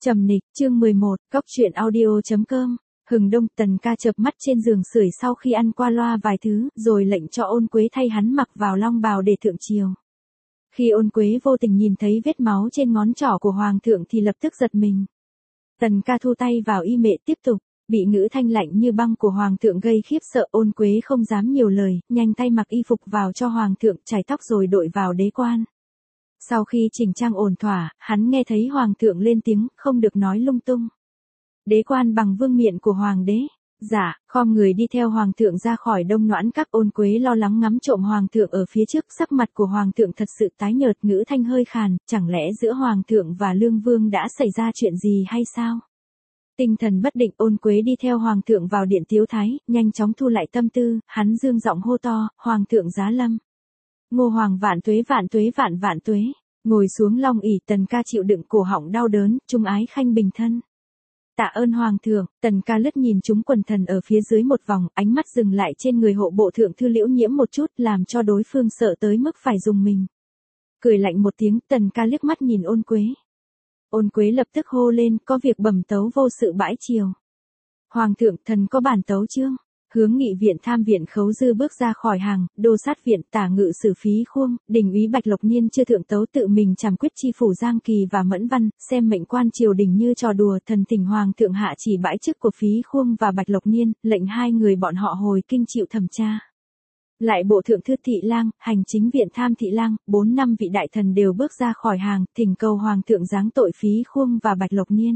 Trầm nịch, chương 11, góc truyện audio.com. Hừng đông, Tần Ca chợp mắt trên giường sưởi sau khi ăn qua loa vài thứ, rồi lệnh cho Ôn Quế thay hắn mặc vào long bào để thượng triều. Khi Ôn Quế vô tình nhìn thấy vết máu trên ngón trỏ của hoàng thượng thì lập tức giật mình. Tần Ca thu tay vào y mệ tiếp tục, bị ngữ thanh lạnh như băng của hoàng thượng gây khiếp sợ. Ôn Quế không dám nhiều lời, nhanh tay mặc y phục vào cho hoàng thượng, chải tóc rồi đội vào đế quan. Sau khi chỉnh trang ổn thỏa, hắn nghe thấy hoàng thượng lên tiếng, không được nói lung tung. Đế quan bằng vương miện của hoàng đế. Dạ, khom người đi theo hoàng thượng ra khỏi Đông Noãn Các. Ôn Quế lo lắng ngắm trộm hoàng thượng ở phía trước, sắc mặt của hoàng thượng thật sự tái nhợt, ngữ thanh hơi khàn, chẳng lẽ giữa hoàng thượng và lương vương đã xảy ra chuyện gì hay sao? Tinh thần bất định, Ôn Quế đi theo hoàng thượng vào điện tiếu thái, nhanh chóng thu lại tâm tư, hắn dương giọng hô to, hoàng thượng giá lâm. Ngô hoàng vạn tuế vạn tuế vạn vạn tuế. Ngồi xuống long ỷ, Tần Ca chịu đựng cổ họng đau đớn, trung ái khanh bình thân. Tạ ơn hoàng thượng. Tần Ca lướt nhìn chúng quần thần ở phía dưới một vòng, ánh mắt dừng lại trên người hộ bộ thượng thư Liễu Nhiễm một chút, làm cho đối phương sợ tới mức phải dùng mình. Cười lạnh một tiếng, Tần Ca liếc mắt nhìn Ôn Quế. Ôn Quế lập tức hô lên, có việc bẩm tấu vô sự bãi triều. Hoàng thượng, thần có bản tấu chương. Hướng nghị viện tham viện Khấu Dư bước ra khỏi hàng, đô sát viện tả ngự sử Phí Khuông, đình úy Bạch Lộc Niên chưa thượng tấu tự mình trảm quyết chi phủ Giang Kỳ và Mẫn Văn, xem mệnh quan triều đình như trò đùa. Thần thỉnh hoàng thượng hạ chỉ bãi chức của Phí Khuông và Bạch Lộc Niên, lệnh hai người bọn họ hồi kinh chịu thẩm tra. Lại bộ thượng thư thị lang, hành chính viện tham thị lang, 4-5 vị đại thần đều bước ra khỏi hàng, thỉnh cầu hoàng thượng giáng tội Phí Khuông và Bạch Lộc Niên.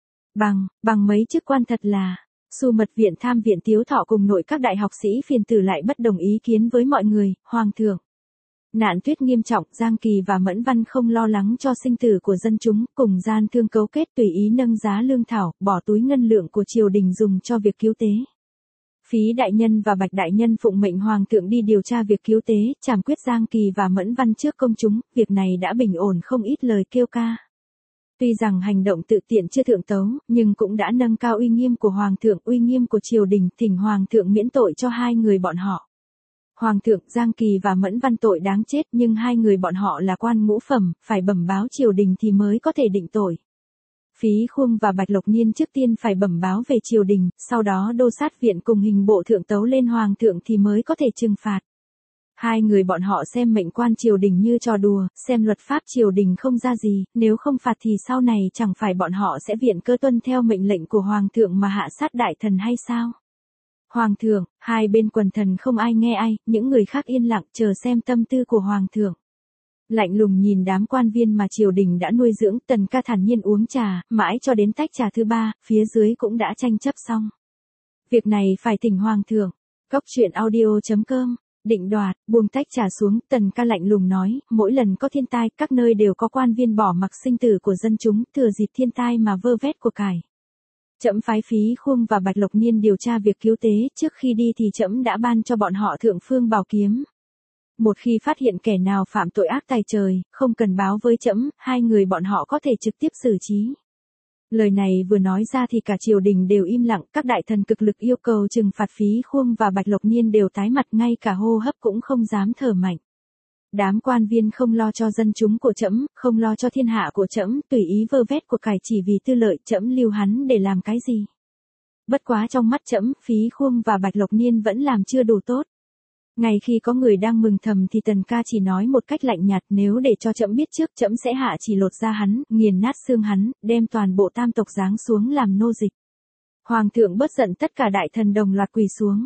Bằng mấy chức quan thật là. Su mật viện tham viện Tiếu Thọ cùng nội các đại học sĩ phiền tử lại bất đồng ý kiến với mọi người. Hoàng thượng, nạn tuyết nghiêm trọng, Giang Kỳ và Mẫn Văn không lo lắng cho sinh tử của dân chúng, cùng gian thương cấu kết tùy ý nâng giá lương thảo, bỏ túi ngân lượng của triều đình dùng cho việc cứu tế. Phí đại nhân và Bạch đại nhân phụng mệnh hoàng thượng đi điều tra việc cứu tế, trảm quyết Giang Kỳ và Mẫn Văn trước công chúng, việc này đã bình ổn không ít lời kêu ca. Tuy rằng hành động tự tiện chưa thượng tấu, nhưng cũng đã nâng cao uy nghiêm của hoàng thượng, uy nghiêm của triều đình, thỉnh hoàng thượng miễn tội cho hai người bọn họ. Hoàng thượng, Giang Kỳ và Mẫn Văn tội đáng chết, nhưng hai người bọn họ là quan ngũ phẩm, phải bẩm báo triều đình thì mới có thể định tội. Phí Khuông và Bạch Lộc Niên trước tiên phải bẩm báo về triều đình, sau đó đô sát viện cùng hình bộ thượng tấu lên hoàng thượng thì mới có thể trừng phạt. Hai người bọn họ xem mệnh quan triều đình như trò đùa, xem luật pháp triều đình không ra gì, nếu không phạt thì sau này chẳng phải bọn họ sẽ viện cơ tuân theo mệnh lệnh của hoàng thượng mà hạ sát đại thần hay sao? Hoàng thượng, hai bên quần thần không ai nghe ai, những người khác yên lặng chờ xem tâm tư của hoàng thượng. Lạnh lùng nhìn đám quan viên mà triều đình đã nuôi dưỡng, Tần Ca thản nhiên uống trà, mãi cho đến tách trà thứ ba, phía dưới cũng đã tranh chấp xong. Việc này phải thỉnh hoàng thượng. Góc truyện audio.com. Định đoạt, buông tách trà xuống, Tần Ca lạnh lùng nói, mỗi lần có thiên tai, các nơi đều có quan viên bỏ mặc sinh tử của dân chúng, thừa dịp thiên tai mà vơ vét của cải. Trẫm phái Phí Khuông và Bạch Lộc Niên điều tra việc cứu tế, trước khi đi thì trẫm đã ban cho bọn họ thượng phương bảo kiếm. Một khi phát hiện kẻ nào phạm tội ác tài trời, không cần báo với trẫm, hai người bọn họ có thể trực tiếp xử trí. Lời này vừa nói ra thì cả triều đình đều im lặng, các đại thần cực lực yêu cầu trừng phạt Phí Khuông và Bạch Lộc Niên đều tái mặt, ngay cả hô hấp cũng không dám thở mạnh. Đám quan viên không lo cho dân chúng của trẫm, không lo cho thiên hạ của trẫm, tùy ý vơ vét của cải chỉ vì tư lợi, trẫm lưu hắn để làm cái gì? Bất quá trong mắt trẫm, Phí Khuông và Bạch Lộc Niên vẫn làm chưa đủ tốt. Ngay khi có người đang mừng thầm thì Tần Ca chỉ nói một cách lạnh nhạt, nếu để cho trẫm biết trước, trẫm sẽ hạ chỉ lột da hắn, nghiền nát xương hắn, đem toàn bộ tam tộc giáng xuống làm nô dịch. Hoàng thượng bớt giận, tất cả đại thần đồng loạt quỳ xuống.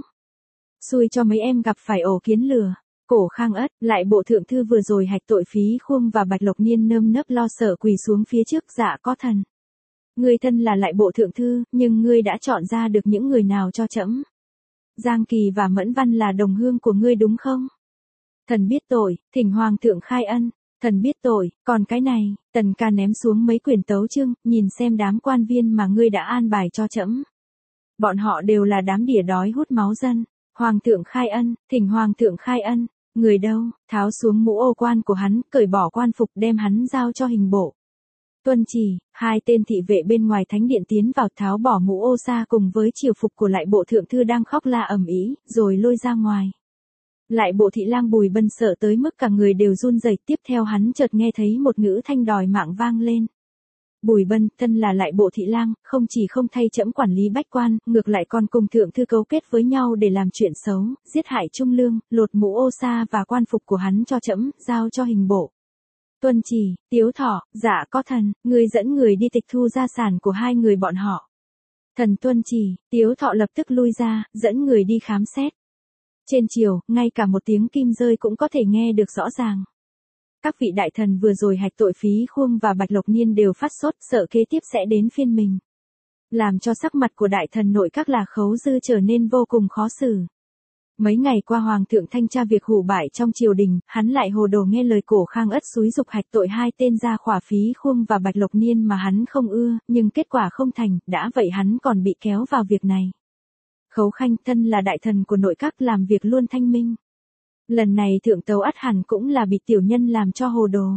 Xui cho mấy em gặp phải ổ kiến lừa. Cổ Khang Ất, lại bộ thượng thư vừa rồi hạch tội Phí Khuông và Bạch Lộc Niên nơm nớp lo sợ quỳ xuống phía trước. Dạ có thần. Ngươi thân là lại bộ thượng thư, nhưng ngươi đã chọn ra được những người nào cho trẫm? Giang Kỳ và Mẫn Văn là đồng hương của ngươi đúng không? Thần biết tội, thỉnh hoàng thượng khai ân. Thần biết tội, còn cái này, Tần Ca ném xuống mấy quyển tấu chương, nhìn xem đám quan viên mà ngươi đã an bài cho trẫm. Bọn họ đều là đám đỉa đói hút máu dân. Hoàng thượng khai ân, thỉnh hoàng thượng khai ân. Người đâu, tháo xuống mũ ô quan của hắn, cởi bỏ quan phục, đem hắn giao cho hình bộ. Tuân chỉ, hai tên thị vệ bên ngoài thánh điện tiến vào, tháo bỏ mũ ô sa cùng với triều phục của lại bộ thượng thư đang khóc la ầm ĩ, rồi lôi ra ngoài. Lại bộ thị lang Bùi Bân sợ tới mức cả người đều run rẩy, tiếp theo hắn chợt nghe thấy một ngữ thanh đòi mạng vang lên. Bùi Bân, thân là lại bộ thị lang, không chỉ không thay trẫm quản lý bách quan, ngược lại còn cùng thượng thư cấu kết với nhau để làm chuyện xấu, giết hại Trung Lương, lột mũ ô sa và quan phục của hắn cho trẫm, giao cho hình bộ. Tuân chỉ, Tiếu Thọ, dạ có thần, người dẫn người đi tịch thu gia sản của hai người bọn họ. Thần tuân chỉ, Tiếu Thọ lập tức lui ra, dẫn người đi khám xét. Trên triều, ngay cả một tiếng kim rơi cũng có thể nghe được rõ ràng. Các vị đại thần vừa rồi hạch tội Phí Khuông và Bạch Lộc Niên đều phát sốt, sợ kế tiếp sẽ đến phiên mình. Làm cho sắc mặt của đại thần nội các là Khấu Dư trở nên vô cùng khó xử. Mấy ngày qua hoàng thượng thanh tra việc hủ bại trong triều đình, hắn lại hồ đồ nghe lời Cổ Khang Ất xúi dục hạch tội hai tên gia khỏa Phí Khuông và Bạch Lộc Niên mà hắn không ưa, nhưng kết quả không thành, đã vậy hắn còn bị kéo vào việc này. Khấu Khanh, thân là đại thần của nội các, làm việc luôn thanh minh. Lần này thượng tấu ắt hẳn cũng là bị tiểu nhân làm cho hồ đồ.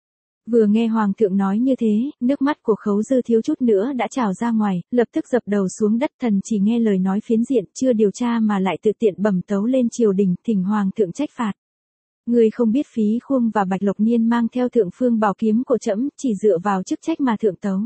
Vừa nghe hoàng thượng nói như thế, nước mắt của Khấu Dư thiếu chút nữa đã trào ra ngoài, lập tức dập đầu xuống đất. Thần chỉ nghe lời nói phiến diện, chưa điều tra mà lại tự tiện bẩm tấu lên triều đình, thỉnh hoàng thượng trách phạt. Người không biết Phí Khuông và Bạch Lộc Niên mang theo thượng phương bảo kiếm của trẫm, chỉ dựa vào chức trách mà thượng tấu.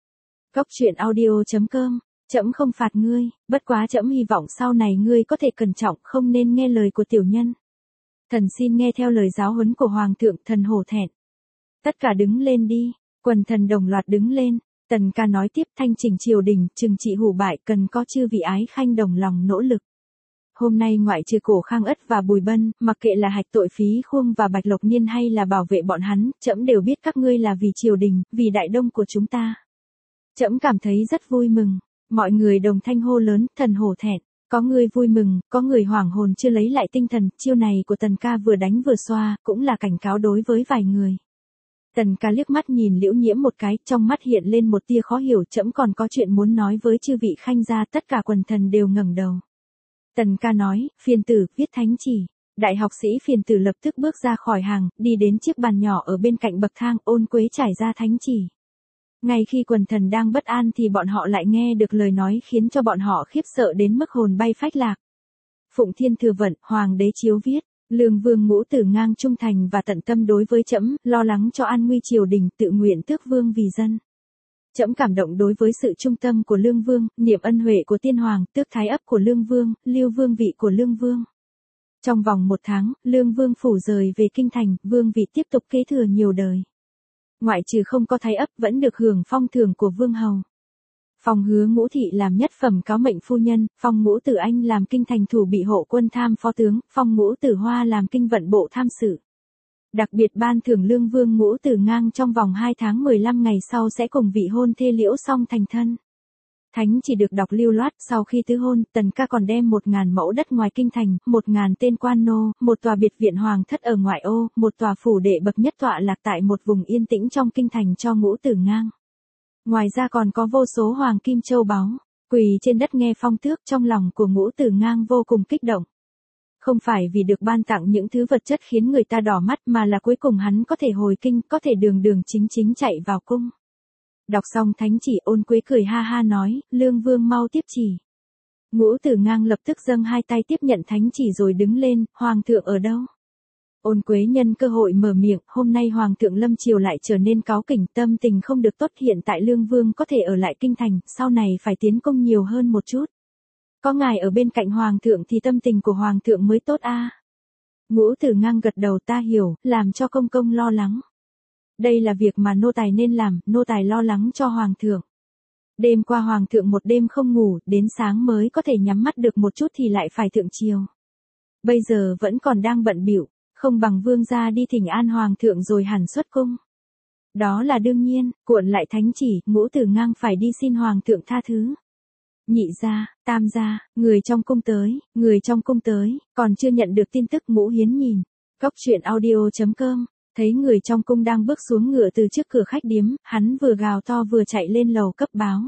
Góc truyện audio.com. Trẫm không phạt ngươi, bất quá trẫm hy vọng sau này ngươi có thể cẩn trọng, không nên nghe lời của tiểu nhân. Thần xin nghe theo lời giáo huấn của hoàng thượng. Thần hổ thẹn. Tất cả đứng lên đi. Quần thần đồng loạt đứng lên. Tần ca nói tiếp, thanh chỉnh triều đình, trừng trị hủ bại, cần có chư vị ái khanh đồng lòng nỗ lực. Hôm nay ngoại trừ Cổ Khang Ất và Bùi Bân, mặc kệ là hạch tội Phí Khuông và Bạch Lộc Niên hay là bảo vệ bọn hắn, trẫm đều biết các ngươi là vì triều đình, vì đại đông của chúng ta. Trẫm cảm thấy rất vui mừng. Mọi người đồng thanh hô lớn, thần hổ thẹn. Có người vui mừng, có người hoảng hồn chưa lấy lại tinh thần. Chiêu này của Tần ca vừa đánh vừa xoa, cũng là cảnh cáo đối với vài người. Tần ca liếc mắt nhìn Liễu Nhiễm một cái, trong mắt hiện lên một tia khó hiểu. Trẫm còn có chuyện muốn nói với chư vị khanh gia. Tất cả quần thần đều ngẩng đầu. Tần ca nói, phiền tử, viết thánh chỉ. Đại học sĩ phiền tử lập tức bước ra khỏi hàng, đi đến chiếc bàn nhỏ ở bên cạnh bậc thang, ôn quế trải ra thánh chỉ. Ngay khi quần thần đang bất an thì bọn họ lại nghe được lời nói khiến cho bọn họ khiếp sợ đến mức hồn bay phách lạc. Phụng Thiên Thừa Vận, Hoàng đế chiếu viết, Lương Vương Ngũ Tử Ngang trung thành và tận tâm đối với trẫm, lo lắng cho an nguy triều đình, tự nguyện tước vương vì dân. Trẫm cảm động đối với sự trung tâm của Lương Vương, niệm ân huệ của tiên hoàng, tước thái ấp của Lương Vương, lưu vương vị của Lương Vương. Trong vòng 1 tháng, Lương Vương phủ rời về kinh thành, vương vị tiếp tục kế thừa nhiều đời. Ngoại trừ không có thái ấp vẫn được hưởng phong thưởng của vương hầu. Phong Hứa Ngũ Thị làm nhất phẩm cáo mệnh phu nhân, Phong Ngũ Tử Anh làm kinh thành thủ bị hộ quân tham phó tướng, Phong Ngũ Tử Hoa làm kinh vận bộ tham sự. Đặc biệt ban thưởng Lương Vương Ngũ Tử Ngang trong vòng 2 tháng 15 ngày sau sẽ cùng vị hôn thê Liễu Song thành thân. Thánh chỉ được đọc lưu loát, sau khi tứ hôn, Tần ca còn đem 1000 mẫu đất ngoài kinh thành, 1000 tên quan nô, một tòa biệt viện hoàng thất ở ngoại ô, một tòa phủ đệ bậc nhất tọa lạc tại một vùng yên tĩnh trong kinh thành cho Ngũ Tử Ngang. Ngoài ra còn có vô số hoàng kim châu báu, quỳ trên đất nghe phong tước. Trong lòng của Ngũ Tử Ngang vô cùng kích động. Không phải vì được ban tặng những thứ vật chất khiến người ta đỏ mắt mà là cuối cùng hắn có thể hồi kinh, có thể đường đường chính chính chạy vào cung. Đọc xong thánh chỉ, Ôn Quế cười ha ha nói, Lương Vương mau tiếp chỉ. Ngũ Tử Ngang lập tức dâng 2 tay tiếp nhận thánh chỉ rồi đứng lên, Hoàng thượng ở đâu? Ôn Quế nhân cơ hội mở miệng, hôm nay Hoàng thượng lâm triều lại trở nên cáu kỉnh, tâm tình không được tốt. Hiện tại Lương Vương có thể ở lại kinh thành, sau này phải tiến công nhiều hơn một chút. Có ngài ở bên cạnh Hoàng thượng thì tâm tình của Hoàng thượng mới tốt a. Ngũ Tử Ngang gật đầu, ta hiểu, làm cho công công lo lắng. Đây là việc mà nô tài nên làm, nô tài lo lắng cho Hoàng thượng. Đêm qua Hoàng thượng một đêm không ngủ, đến sáng mới có thể nhắm mắt được một chút thì lại phải thượng triều. Bây giờ vẫn còn đang bận bịu, không bằng vương gia đi thỉnh an Hoàng thượng rồi hẳn xuất cung. Đó là đương nhiên, cuộn lại thánh chỉ, Ngũ Tử Ngang phải đi xin Hoàng thượng tha thứ. Nhị gia, tam gia, người trong cung tới, còn chưa nhận được tin tức. Ngũ Hiến nhìn, góc truyện audio.com. Thấy người trong cung đang bước xuống ngựa từ trước cửa khách điếm, hắn vừa gào to vừa chạy lên lầu cấp báo.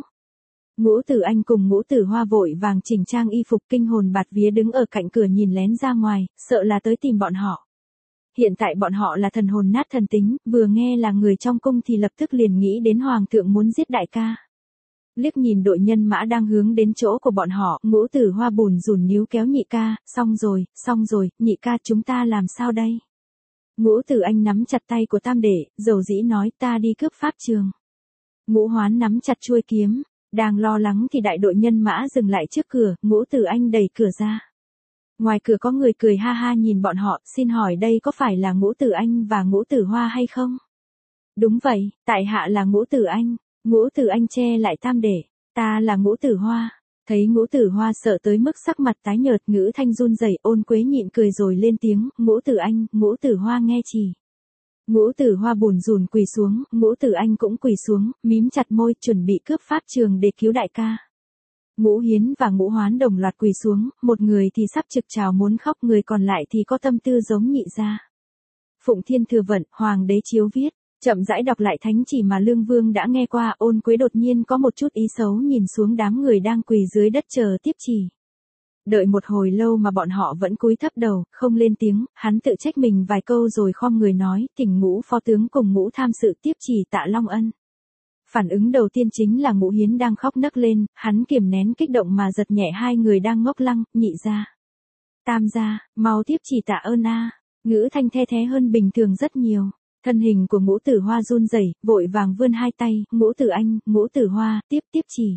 Ngũ Tử Anh cùng Ngũ Tử Hoa vội vàng chỉnh trang y phục, kinh hồn bạt vía đứng ở cạnh cửa nhìn lén ra ngoài, sợ là tới tìm bọn họ. Hiện tại bọn họ là thần hồn nát thần tính, vừa nghe là người trong cung thì lập tức liền nghĩ đến Hoàng thượng muốn giết đại ca. Liếc nhìn đội nhân mã đang hướng đến chỗ của bọn họ, Ngũ Tử Hoa bùn rùn níu kéo nhị ca, xong rồi, nhị ca chúng ta làm sao đây? Ngũ Tử Anh nắm chặt tay của tam đệ, dầu dĩ nói, ta đi cướp pháp trường. Ngũ Hoán nắm chặt chuôi kiếm, đang lo lắng thì đại đội nhân mã dừng lại trước cửa, Ngũ Tử Anh đẩy cửa ra. Ngoài cửa có người cười ha ha nhìn bọn họ, xin hỏi đây có phải là Ngũ Tử Anh và Ngũ Tử Hoa hay không? Đúng vậy, tại hạ là Ngũ Tử Anh. Ngũ Tử Anh che lại tam để, ta là Ngũ Tử Hoa. Thấy Ngũ Tử Hoa sợ tới mức sắc mặt tái nhợt, ngữ thanh run rẩy, Ôn Quế nhịn cười rồi lên tiếng, Ngũ Tử Anh, Ngũ Tử Hoa nghe chỉ. Ngũ Tử Hoa bùn rùn quỳ xuống, Ngũ Tử Anh cũng quỳ xuống, mím chặt môi, chuẩn bị cướp pháp trường để cứu đại ca. Ngũ Hiến và Ngũ Hoán đồng loạt quỳ xuống, một người thì sắp trực trào muốn khóc, người còn lại thì có tâm tư giống Nhị gia. Phụng Thiên Thừa Vận, Hoàng đế chiếu viết, chậm rãi đọc lại thánh chỉ mà Lương Vương đã nghe qua. Ôn Quế đột nhiên có một chút ý xấu nhìn xuống đám người đang quỳ dưới đất chờ tiếp chỉ. Đợi một hồi lâu mà bọn họ vẫn cúi thấp đầu, không lên tiếng, hắn tự trách mình vài câu rồi khom người nói, thỉnh Ngũ phó tướng cùng Ngũ tham sự tiếp chỉ tạ Long Ân. Phản ứng đầu tiên chính là Ngũ Hiến đang khóc nấc lên, hắn kiềm nén kích động mà giật nhẹ hai người đang ngốc lăng, Nhị gia, Tam gia, mau tiếp chỉ tạ ơn a. Ngữ thanh the thé hơn bình thường rất nhiều. Thân hình của Ngũ Tử Hoa run rẩy, vội vàng vươn hai tay, Ngũ Tử Anh, Ngũ Tử Hoa, tiếp chỉ.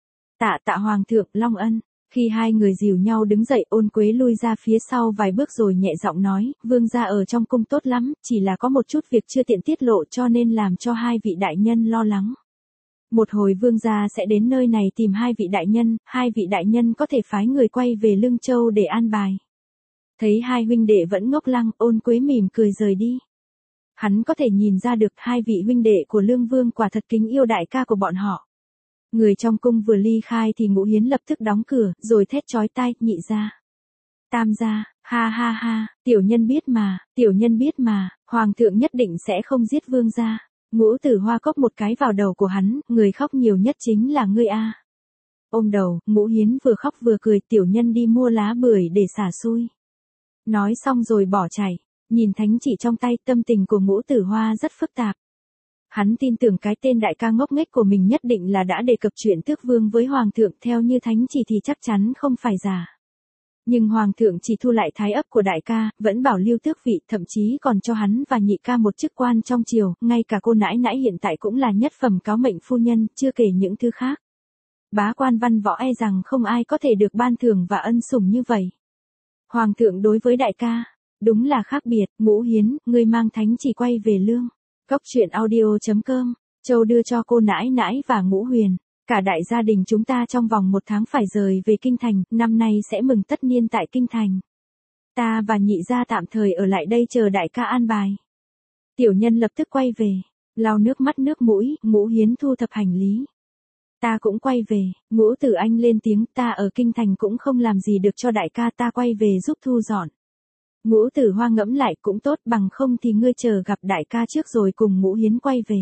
Tạ Hoàng thượng, Long Ân. Khi hai người dìu nhau đứng dậy, Ôn Quế lui ra phía sau vài bước rồi nhẹ giọng nói, vương gia ở trong cung tốt lắm, chỉ là có một chút việc chưa tiện tiết lộ cho nên làm cho hai vị đại nhân lo lắng. Một hồi vương gia sẽ đến nơi này tìm hai vị đại nhân có thể phái người quay về Lương Châu để an bài. Thấy hai huynh đệ vẫn ngốc lăng, Ôn Quế mỉm cười rời đi. Hắn có thể nhìn ra được hai vị huynh đệ của Lương Vương quả thật kính yêu đại ca của bọn họ. Người trong cung vừa ly khai thì Ngũ Hiến lập tức đóng cửa, rồi thét chói tai, Nhị gia, Tam gia, ha ha ha, tiểu nhân biết mà, Hoàng thượng nhất định sẽ không giết vương gia. Ngũ Tử Hoa cốc một cái vào đầu của hắn, người khóc nhiều nhất chính là ngươi a. Ôm đầu, Ngũ Hiến vừa khóc vừa cười, tiểu nhân đi mua lá bưởi để xả xui. Nói xong rồi bỏ chạy, nhìn thánh chỉ trong tay, tâm tình của Ngũ Tử Hoa rất phức tạp. Hắn tin tưởng cái tên đại ca ngốc nghếch của mình nhất định là đã đề cập chuyện tước vương với Hoàng thượng, theo như thánh chỉ thì chắc chắn không phải giả. Nhưng Hoàng thượng chỉ thu lại thái ấp của đại ca, vẫn bảo lưu tước vị, thậm chí còn cho hắn và nhị ca một chức quan trong triều, ngay cả cô nãi nãi hiện tại cũng là nhất phẩm cáo mệnh phu nhân, chưa kể những thứ khác. Bá quan văn võ e rằng không ai có thể được ban thưởng và ân sủng như vậy. Hoàng thượng đối với đại ca, đúng là khác biệt. Ngũ Hiến, ngươi mang thánh chỉ quay về Lương. Cốc truyện audio.com, Châu đưa cho cô nãi nãi và Ngũ Huyền. Cả đại gia đình chúng ta trong vòng 1 tháng phải rời về Kinh Thành, năm nay sẽ mừng tất niên tại Kinh Thành. Ta và nhị gia tạm thời ở lại đây chờ đại ca an bài. Tiểu nhân lập tức quay về, lau nước mắt nước mũi, Ngũ Hiến thu thập hành lý. Ta cũng quay về, Ngũ Tử Anh lên tiếng, ta ở Kinh Thành cũng không làm gì được cho đại ca, ta quay về giúp thu dọn. Ngũ Tử Hoa ngẫm lại, cũng tốt, bằng không thì ngươi chờ gặp đại ca trước rồi cùng Ngũ Hiến quay về.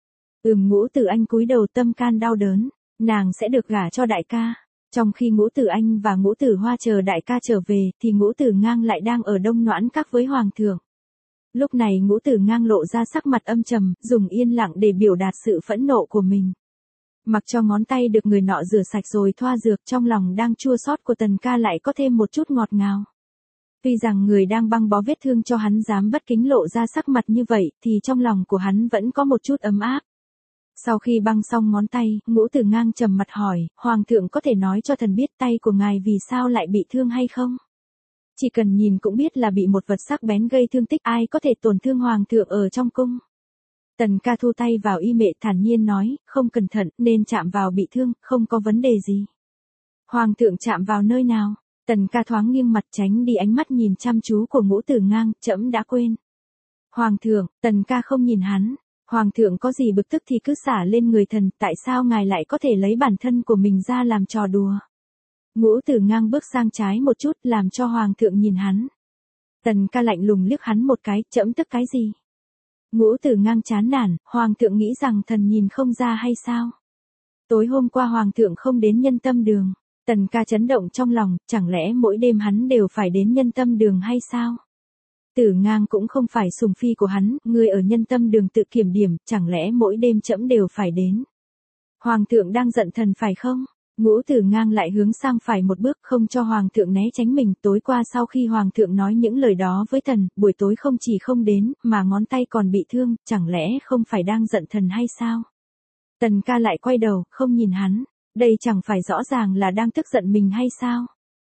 Ngũ Tử Anh cúi đầu, tâm can đau đớn, nàng sẽ được gả cho đại ca. Trong khi Ngũ Tử Anh và Ngũ Tử Hoa chờ đại ca trở về, thì Ngũ Tử Ngang lại đang ở Đông Noãn Các với Hoàng thượng. Lúc này Ngũ Tử Ngang lộ ra sắc mặt âm trầm, dùng yên lặng để biểu đạt sự phẫn nộ của mình. Mặc cho ngón tay được người nọ rửa sạch rồi thoa dược, trong lòng đang chua xót của Tần ca lại có thêm một chút ngọt ngào. Tuy rằng người đang băng bó vết thương cho hắn dám bất kính lộ ra sắc mặt như vậy, thì trong lòng của hắn vẫn có một chút ấm áp. Sau khi băng xong ngón tay, Ngũ Tử Ngang trầm mặt hỏi, Hoàng thượng có thể nói cho thần biết tay của ngài vì sao lại bị thương hay không? Chỉ cần nhìn cũng biết là bị một vật sắc bén gây thương tích, ai có thể tổn thương Hoàng thượng ở trong cung? Tần ca thu tay vào y mệ thản nhiên nói, không cẩn thận nên chạm vào bị thương, không có vấn đề gì. Hoàng thượng chạm vào nơi nào? Tần ca thoáng nghiêng mặt tránh đi ánh mắt nhìn chăm chú của Ngũ Tử Ngang, trẫm đã quên. Hoàng thượng, Tần ca không nhìn hắn. Hoàng thượng có gì bực tức thì cứ xả lên người thần, tại sao ngài lại có thể lấy bản thân của mình ra làm trò đùa? Ngũ Tử Ngang bước sang trái một chút làm cho Hoàng thượng nhìn hắn. Tần ca lạnh lùng liếc hắn một cái, trẫm tức cái gì? Ngũ Tử Ngang chán nản, Hoàng thượng nghĩ rằng thần nhìn không ra hay sao? Tối hôm qua Hoàng thượng không đến Nhân Tâm Đường. Tần ca chấn động trong lòng, chẳng lẽ mỗi đêm hắn đều phải đến Nhân Tâm Đường hay sao? Tử Ngang cũng không phải sùng phi của hắn, người ở Nhân Tâm Đường tự kiểm điểm, chẳng lẽ mỗi đêm trẫm đều phải đến? Hoàng thượng đang giận thần phải không? Ngũ Tử Ngang lại hướng sang phải một bước, không cho Hoàng thượng né tránh mình. Tối qua sau khi Hoàng thượng nói những lời đó với thần, buổi tối không chỉ không đến, mà ngón tay còn bị thương, chẳng lẽ không phải đang giận thần hay sao? Tần ca lại quay đầu, không nhìn hắn. Đây chẳng phải rõ ràng là đang tức giận mình hay sao?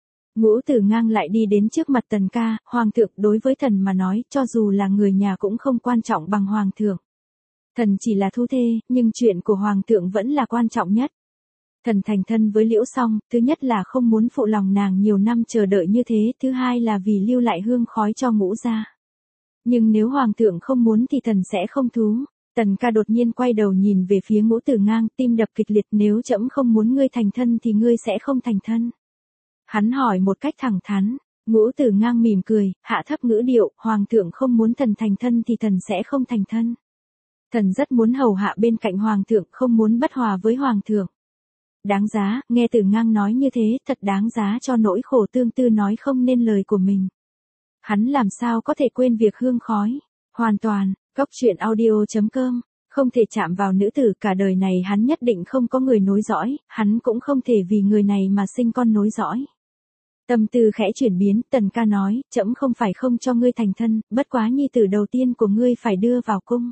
Ngũ Tử Ngang lại đi đến trước mặt Tần ca, Hoàng thượng đối với thần mà nói, cho dù là người nhà cũng không quan trọng bằng Hoàng thượng. Thần chỉ là thu thê, nhưng chuyện của Hoàng thượng vẫn là quan trọng nhất. Thần thành thân với Liễu Song, thứ nhất là không muốn phụ lòng nàng nhiều năm chờ đợi như thế, thứ hai là vì lưu lại hương khói cho Ngũ gia. Nhưng nếu Hoàng thượng không muốn thì thần sẽ không thú. Tần ca đột nhiên quay đầu nhìn về phía Ngũ Tử Ngang, tim đập kịch liệt, nếu trẫm không muốn ngươi thành thân thì ngươi sẽ không thành thân. Hắn hỏi một cách thẳng thắn. Ngũ Tử Ngang mỉm cười, hạ thấp ngữ điệu, Hoàng thượng không muốn thần thành thân thì thần sẽ không thành thân. Thần rất muốn hầu hạ bên cạnh Hoàng thượng, không muốn bất hòa với Hoàng thượng. Đáng giá, nghe Tử Ngang nói như thế, thật đáng giá cho nỗi khổ tương tư nói không nên lời của mình. Hắn làm sao có thể quên việc hương khói? Hoàn toàn, Cốc truyện audio.com, không thể chạm vào nữ tử, cả đời này hắn nhất định không có người nối dõi, hắn cũng không thể vì người này mà sinh con nối dõi. Tâm tư khẽ chuyển biến, Tần ca nói, trẫm không phải không cho ngươi thành thân, bất quá nhi tử đầu tiên của ngươi phải đưa vào cung.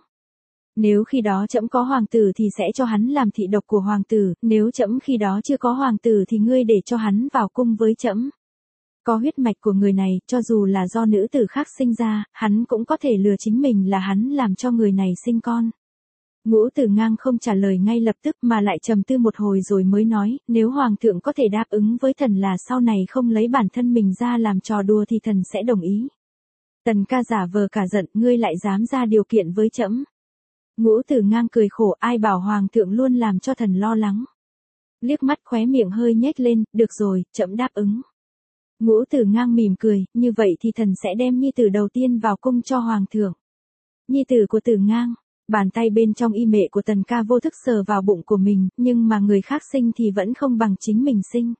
Nếu khi đó trẫm có hoàng tử thì sẽ cho hắn làm thị độc của hoàng tử, nếu trẫm khi đó chưa có hoàng tử thì ngươi để cho hắn vào cung với trẫm. Có huyết mạch của người này, cho dù là do nữ tử khác sinh ra, hắn cũng có thể lừa chính mình là hắn làm cho người này sinh con. Ngũ Tử Ngang không trả lời ngay lập tức mà lại trầm tư một hồi rồi mới nói, nếu Hoàng thượng có thể đáp ứng với thần là sau này không lấy bản thân mình ra làm trò đùa thì thần sẽ đồng ý. Tần ca giả vờ cả giận, ngươi lại dám ra điều kiện với trẫm. Ngũ Tử Ngang cười khổ, ai bảo Hoàng thượng luôn làm cho thần lo lắng. Liếc mắt khóe miệng hơi nhếch lên, được rồi, trẫm đáp ứng. Ngũ Tử Ngang mỉm cười, như vậy thì thần sẽ đem nhi tử đầu tiên vào cung cho Hoàng thượng. Nhi tử của Tử Ngang. Bàn tay bên trong y mệ của Tần ca vô thức sờ vào bụng của mình, nhưng mà người khác sinh thì vẫn không bằng chính mình sinh.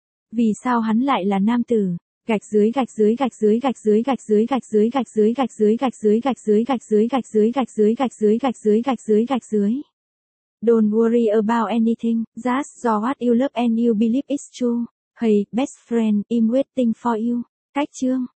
Vì sao hắn lại là nam tử? Gạch dưới gạch dưới gạch dưới gạch dưới gạch dưới gạch dưới gạch dưới gạch dưới gạch dưới gạch dưới gạch dưới gạch dưới gạch dưới gạch dưới gạch dưới gạch dưới gạch dưới. Don't worry about anything, just do what you love and you believe it's true. Hey, best friend, I'm waiting for you. Cách chương